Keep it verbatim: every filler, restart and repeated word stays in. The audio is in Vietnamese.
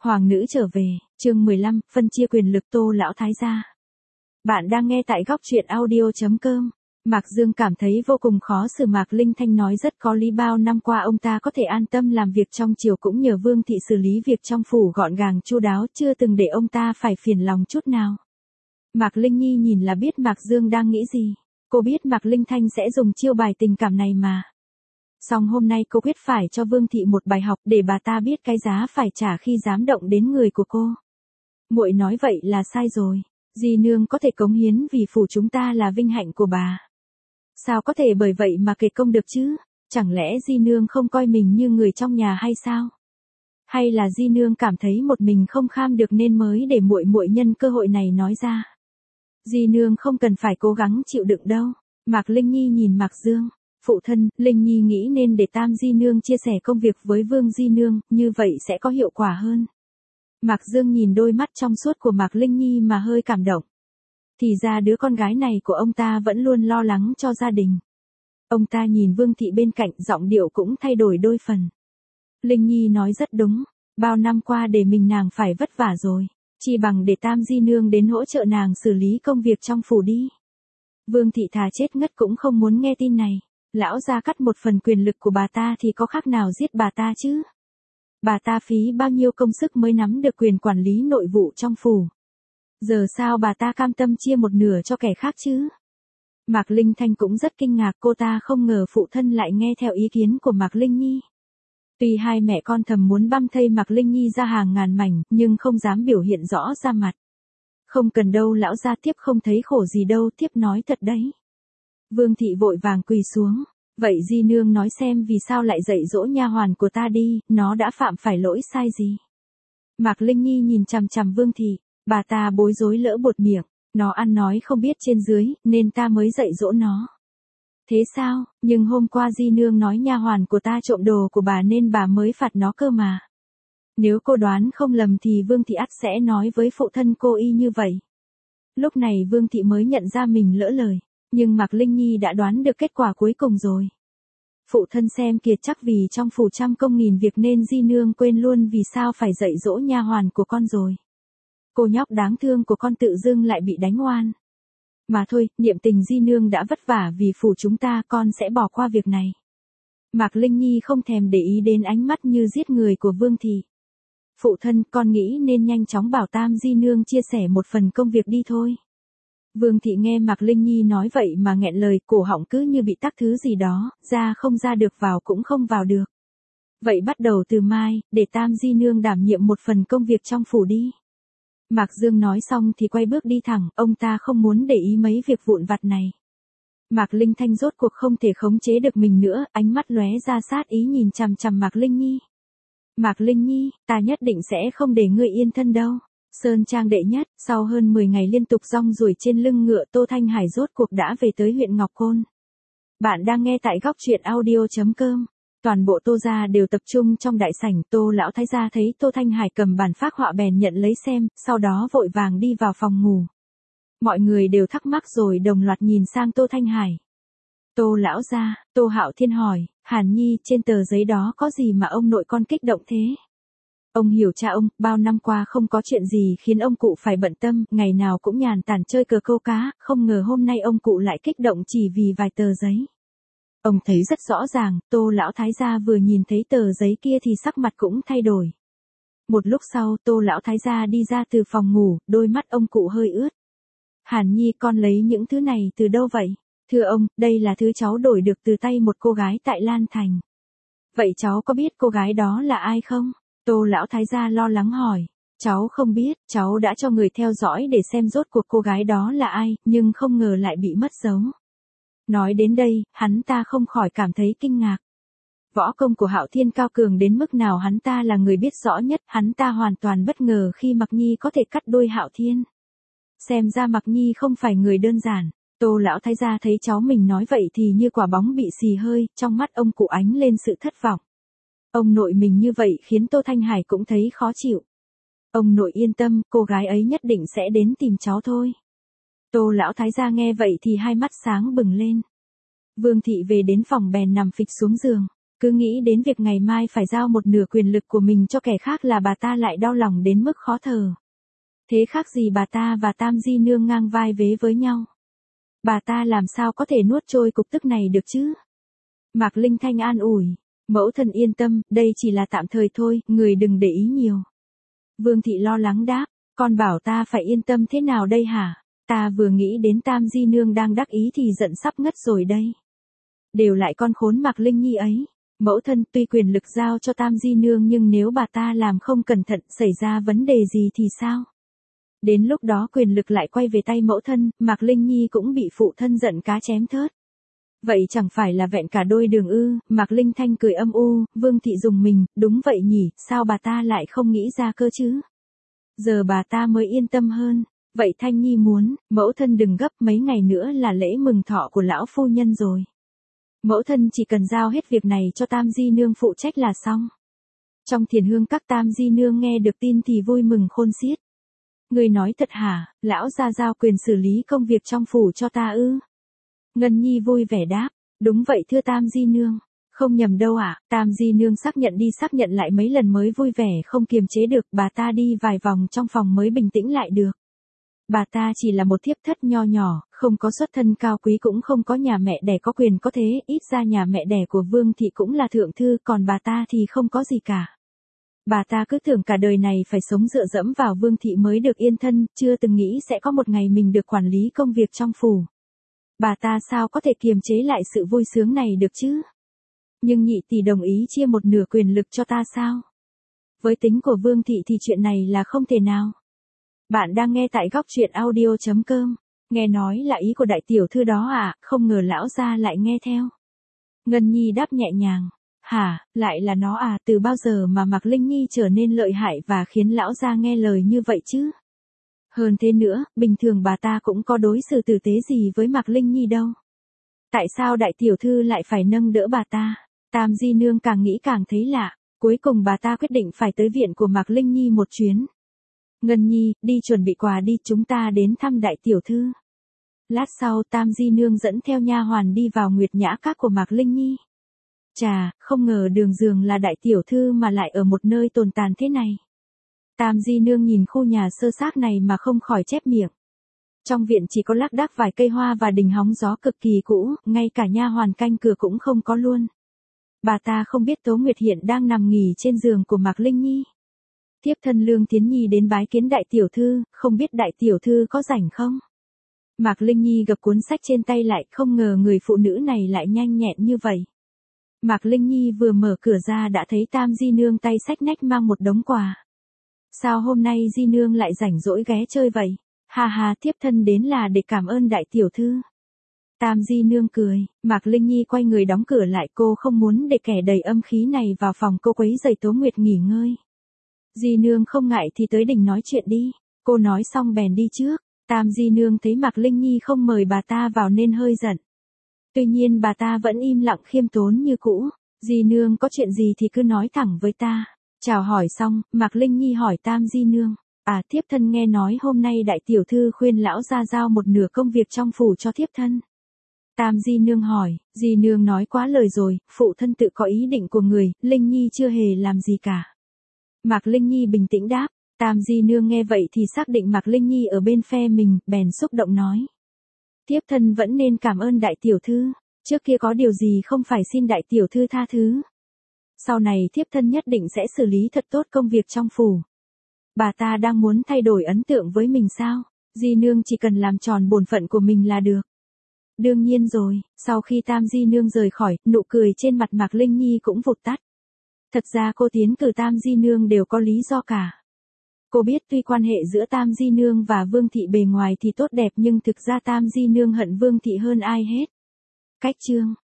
Hoàng nữ trở về, chương mười lăm, phân chia quyền lực Tô lão thái gia. Bạn đang nghe tại góc truyện audio chấm com. Mạc Dương cảm thấy vô cùng khó xử. Mạc Linh Thanh nói rất có lý, bao năm qua ông ta có thể an tâm làm việc trong triều cũng nhờ Vương thị xử lý việc trong phủ gọn gàng chu đáo, chưa từng để ông ta phải phiền lòng chút nào. Mạc Linh Nhi nhìn là biết Mạc Dương đang nghĩ gì. Cô biết Mạc Linh Thanh sẽ dùng chiêu bài tình cảm này mà. Song hôm nay cô quyết phải cho Vương thị một bài học để bà ta biết cái giá phải trả khi dám động đến người của cô. Muội nói vậy là sai rồi. Di nương có thể cống hiến vì phủ chúng ta là vinh hạnh của bà. Sao có thể bởi vậy mà kể công được chứ? Chẳng lẽ Di nương không coi mình như người trong nhà hay sao? Hay là Di nương cảm thấy một mình không kham được nên mới để muội muội nhân cơ hội này nói ra? Di nương không cần phải cố gắng chịu đựng đâu. Mạc Linh Nhi nhìn Mạc Dương. Phụ thân, Linh Nhi nghĩ nên để Tam Di nương chia sẻ công việc với Vương Di nương, như vậy sẽ có hiệu quả hơn. Mạc Dương nhìn đôi mắt trong suốt của Mạc Linh Nhi mà hơi cảm động. Thì ra đứa con gái này của ông ta vẫn luôn lo lắng cho gia đình. Ông ta nhìn Vương thị bên cạnh, giọng điệu cũng thay đổi đôi phần. Linh Nhi nói rất đúng, bao năm qua để mình nàng phải vất vả rồi, chỉ bằng để Tam Di nương đến hỗ trợ nàng xử lý công việc trong phủ đi. Vương thị thà chết ngất cũng không muốn nghe tin này. Lão gia cắt một phần quyền lực của bà ta thì có khác nào giết bà ta chứ? Bà ta phí bao nhiêu công sức mới nắm được quyền quản lý nội vụ trong phủ. Giờ sao bà ta cam tâm chia một nửa cho kẻ khác chứ? Mạc Linh Thanh cũng rất kinh ngạc, cô ta không ngờ phụ thân lại nghe theo ý kiến của Mạc Linh Nhi. Tuy hai mẹ con thầm muốn băm thây Mạc Linh Nhi ra hàng ngàn mảnh, nhưng không dám biểu hiện rõ ra mặt. Không cần đâu lão gia, tiếp không thấy khổ gì đâu, tiếp nói thật đấy. Vương thị vội vàng quỳ xuống. Vậy Di nương nói xem vì sao lại dạy dỗ nha hoàn của ta đi, nó đã phạm phải lỗi sai gì? Mạc Linh Nhi nhìn chằm chằm Vương thị, bà ta bối rối lỡ buột miệng, nó ăn nói không biết trên dưới, nên ta mới dạy dỗ nó. Thế sao, nhưng hôm qua Di nương nói nha hoàn của ta trộm đồ của bà nên bà mới phạt nó cơ mà. Nếu cô đoán không lầm thì Vương thị ắt sẽ nói với phụ thân cô y như vậy. Lúc này Vương thị mới nhận ra mình lỡ lời. Nhưng Mạc Linh Nhi đã đoán được kết quả cuối cùng rồi. Phụ thân xem kìa, chắc vì trong phủ trăm công nghìn việc nên Di nương quên luôn vì sao phải dạy dỗ nha hoàn của con rồi. Cô nhóc đáng thương của con tự dưng lại bị đánh oan. Mà thôi, niệm tình Di nương đã vất vả vì phủ chúng ta, con sẽ bỏ qua việc này. Mạc Linh Nhi không thèm để ý đến ánh mắt như giết người của Vương thị. Phụ thân, con nghĩ nên nhanh chóng bảo Tam Di nương chia sẻ một phần công việc đi thôi. Vương thị nghe Mạc Linh Nhi nói vậy mà nghẹn lời, cổ họng cứ như bị tắc thứ gì đó, ra không ra được, vào cũng không vào được. Vậy bắt đầu từ mai, để Tam Di nương đảm nhiệm một phần công việc trong phủ đi. Mạc Dương nói xong thì quay bước đi thẳng, ông ta không muốn để ý mấy việc vụn vặt này. Mạc Linh Thanh rốt cuộc không thể khống chế được mình nữa, ánh mắt lóe ra sát ý nhìn chằm chằm Mạc Linh Nhi. Mạc Linh Nhi, ta nhất định sẽ không để ngươi yên thân đâu. Sơn Trang đệ nhất, sau hơn mười ngày liên tục rong ruổi trên lưng ngựa, Tô Thanh Hải rốt cuộc đã về tới huyện Ngọc Côn. Bạn đang nghe tại góc truyện audio chấm com. Toàn bộ Tô gia đều tập trung trong đại sảnh, Tô lão thái gia thấy Tô Thanh Hải cầm bản phác họa bèn nhận lấy xem, sau đó vội vàng đi vào phòng ngủ. Mọi người đều thắc mắc rồi đồng loạt nhìn sang Tô Thanh Hải. Tô lão gia, Tô Hạo Thiên hỏi, Hàn Nhi, trên tờ giấy đó có gì mà ông nội con kích động thế? Ông hiểu cha ông, bao năm qua không có chuyện gì khiến ông cụ phải bận tâm, ngày nào cũng nhàn tản chơi cờ câu cá, không ngờ hôm nay ông cụ lại kích động chỉ vì vài tờ giấy. Ông thấy rất rõ ràng, Tô lão thái gia vừa nhìn thấy tờ giấy kia thì sắc mặt cũng thay đổi. Một lúc sau, Tô lão thái gia đi ra từ phòng ngủ, đôi mắt ông cụ hơi ướt. Hàn Nhi, con lấy những thứ này từ đâu vậy? Thưa ông, đây là thứ cháu đổi được từ tay một cô gái tại Lan Thành. Vậy cháu có biết cô gái đó là ai không? Tô lão thái gia lo lắng hỏi. Cháu không biết, cháu đã cho người theo dõi để xem rốt cuộc cô gái đó là ai, nhưng không ngờ lại bị mất dấu. Nói đến đây, hắn ta không khỏi cảm thấy kinh ngạc. Võ công của Hạo Thiên cao cường đến mức nào hắn ta là người biết rõ nhất, hắn ta hoàn toàn bất ngờ khi Mạc Nhi có thể cắt đuôi Hạo Thiên. Xem ra Mạc Nhi không phải người đơn giản. Tô lão thái gia thấy cháu mình nói vậy thì như quả bóng bị xì hơi, trong mắt ông cụ ánh lên sự thất vọng. Ông nội mình như vậy khiến Tô Thanh Hải cũng thấy khó chịu. Ông nội yên tâm, cô gái ấy nhất định sẽ đến tìm cháu thôi. Tô lão thái gia nghe vậy thì hai mắt sáng bừng lên. Vương thị về đến phòng bèn nằm phịch xuống giường. Cứ nghĩ đến việc ngày mai phải giao một nửa quyền lực của mình cho kẻ khác là bà ta lại đau lòng đến mức khó thở. Thế khác gì bà ta và Tam Di Nương ngang vai vế với nhau. Bà ta làm sao có thể nuốt trôi cục tức này được chứ? Mạc Linh Thanh an ủi, mẫu thân yên tâm, đây chỉ là tạm thời thôi, người đừng để ý nhiều. Vương Thị lo lắng đáp, con bảo ta phải yên tâm thế nào đây hả? Ta vừa nghĩ đến Tam Di Nương đang đắc ý thì giận sắp ngất rồi đây. Đều lại con khốn Mạc Linh Nhi ấy. Mẫu thân tuy quyền lực giao cho Tam Di Nương nhưng nếu bà ta làm không cẩn thận xảy ra vấn đề gì thì sao? Đến lúc đó quyền lực lại quay về tay mẫu thân, Mạc Linh Nhi cũng bị phụ thân giận cá chém thớt. Vậy chẳng phải là vẹn cả đôi đường ư? Mạc Linh Thanh cười âm u, Vương Thị dùng mình, đúng vậy nhỉ, sao bà ta lại không nghĩ ra cơ chứ? Giờ bà ta mới yên tâm hơn. Vậy Thanh Nhi muốn, mẫu thân đừng gấp, mấy ngày nữa là lễ mừng thọ của lão phu nhân rồi. Mẫu thân chỉ cần giao hết việc này cho Tam Di Nương phụ trách là xong. Trong thiền hương các Tam Di Nương nghe được tin thì vui mừng khôn xiết. Người nói thật hả, lão gia giao quyền xử lý công việc trong phủ cho ta ư? Ngân Nhi vui vẻ đáp, đúng vậy thưa Tam Di Nương. Không nhầm đâu ạ, à, Tam Di Nương xác nhận đi xác nhận lại mấy lần mới vui vẻ không kiềm chế được, bà ta đi vài vòng trong phòng mới bình tĩnh lại được. Bà ta chỉ là một thiếp thất nho nhỏ, không có xuất thân cao quý cũng không có nhà mẹ đẻ có quyền có thế, ít ra nhà mẹ đẻ của Vương Thị cũng là thượng thư, còn bà ta thì không có gì cả. Bà ta cứ tưởng cả đời này phải sống dựa dẫm vào Vương Thị mới được yên thân, chưa từng nghĩ sẽ có một ngày mình được quản lý công việc trong phủ. Bà ta sao có thể kiềm chế lại sự vui sướng này được chứ? Nhưng nhị tỷ đồng ý chia một nửa quyền lực cho ta sao? Với tính của Vương Thị thì chuyện này là không thể nào. Bạn đang nghe tại góc truyện audio chấm com. Nghe nói là ý của đại tiểu thư đó à, không ngờ lão gia lại nghe theo. Ngân Nhi đáp nhẹ nhàng. Hả, lại là nó à, từ bao giờ mà Mạc Linh Nhi trở nên lợi hại và khiến lão gia nghe lời như vậy chứ? Hơn thế nữa, bình thường bà ta cũng có đối xử tử tế gì với Mạc Linh Nhi đâu. Tại sao đại tiểu thư lại phải nâng đỡ bà ta? Tam Di Nương càng nghĩ càng thấy lạ, cuối cùng bà ta quyết định phải tới viện của Mạc Linh Nhi một chuyến. Ngân Nhi, đi chuẩn bị quà đi, chúng ta đến thăm đại tiểu thư. Lát sau Tam Di Nương dẫn theo nha hoàn đi vào Nguyệt Nhã Các của Mạc Linh Nhi. Chà, không ngờ đường dường là đại tiểu thư mà lại ở một nơi tồi tàn thế này. Tam Di Nương nhìn khu nhà sơ xác này mà không khỏi chép miệng. Trong viện chỉ có lác đác vài cây hoa và đình hóng gió cực kỳ cũ, ngay cả nha hoàn canh cửa cũng không có luôn. Bà ta không biết Tố Nguyệt hiện đang nằm nghỉ trên giường của Mạc Linh Nhi. Tiếp thân Lương Tiến Nhi đến bái kiến đại tiểu thư, không biết đại tiểu thư có rảnh không? Mạc Linh Nhi gập cuốn sách trên tay lại, không ngờ người phụ nữ này lại nhanh nhẹn như vậy. Mạc Linh Nhi vừa mở cửa ra đã thấy Tam Di Nương tay xách nách mang một đống quà. Sao hôm nay Di Nương lại rảnh rỗi ghé chơi vậy? Hà hà, thiếp thân đến là để cảm ơn đại tiểu thư. Tam Di Nương cười, Mạc Linh Nhi quay người đóng cửa lại, cô không muốn để kẻ đầy âm khí này vào phòng cô quấy rầy Tố Nguyệt nghỉ ngơi. Di Nương không ngại thì tới đỉnh nói chuyện đi. Cô nói xong bèn đi trước. Tam Di Nương thấy Mạc Linh Nhi không mời bà ta vào nên hơi giận. Tuy nhiên bà ta vẫn im lặng khiêm tốn như cũ. Di Nương có chuyện gì thì cứ nói thẳng với ta. Chào hỏi xong, Mạc Linh Nhi hỏi Tam Di Nương. À, thiếp thân nghe nói hôm nay đại tiểu thư khuyên lão gia giao một nửa công việc trong phủ cho thiếp thân. Tam Di Nương hỏi, Di Nương nói quá lời rồi, phụ thân tự có ý định của người, Linh Nhi chưa hề làm gì cả. Mạc Linh Nhi bình tĩnh đáp. Tam Di Nương nghe vậy thì xác định Mạc Linh Nhi ở bên phe mình, bèn xúc động nói. Thiếp thân vẫn nên cảm ơn đại tiểu thư, trước kia có điều gì không phải xin đại tiểu thư tha thứ. Sau này thiếp thân nhất định sẽ xử lý thật tốt công việc trong phủ. Bà ta đang muốn thay đổi ấn tượng với mình sao? Di Nương chỉ cần làm tròn bổn phận của mình là được. Đương nhiên rồi, sau khi Tam Di Nương rời khỏi, nụ cười trên mặt Mạc Linh Nhi cũng vụt tắt. Thật ra cô tiến cử Tam Di Nương đều có lý do cả. Cô biết tuy quan hệ giữa Tam Di Nương và Vương Thị bề ngoài thì tốt đẹp nhưng thực ra Tam Di Nương hận Vương Thị hơn ai hết. Cách chương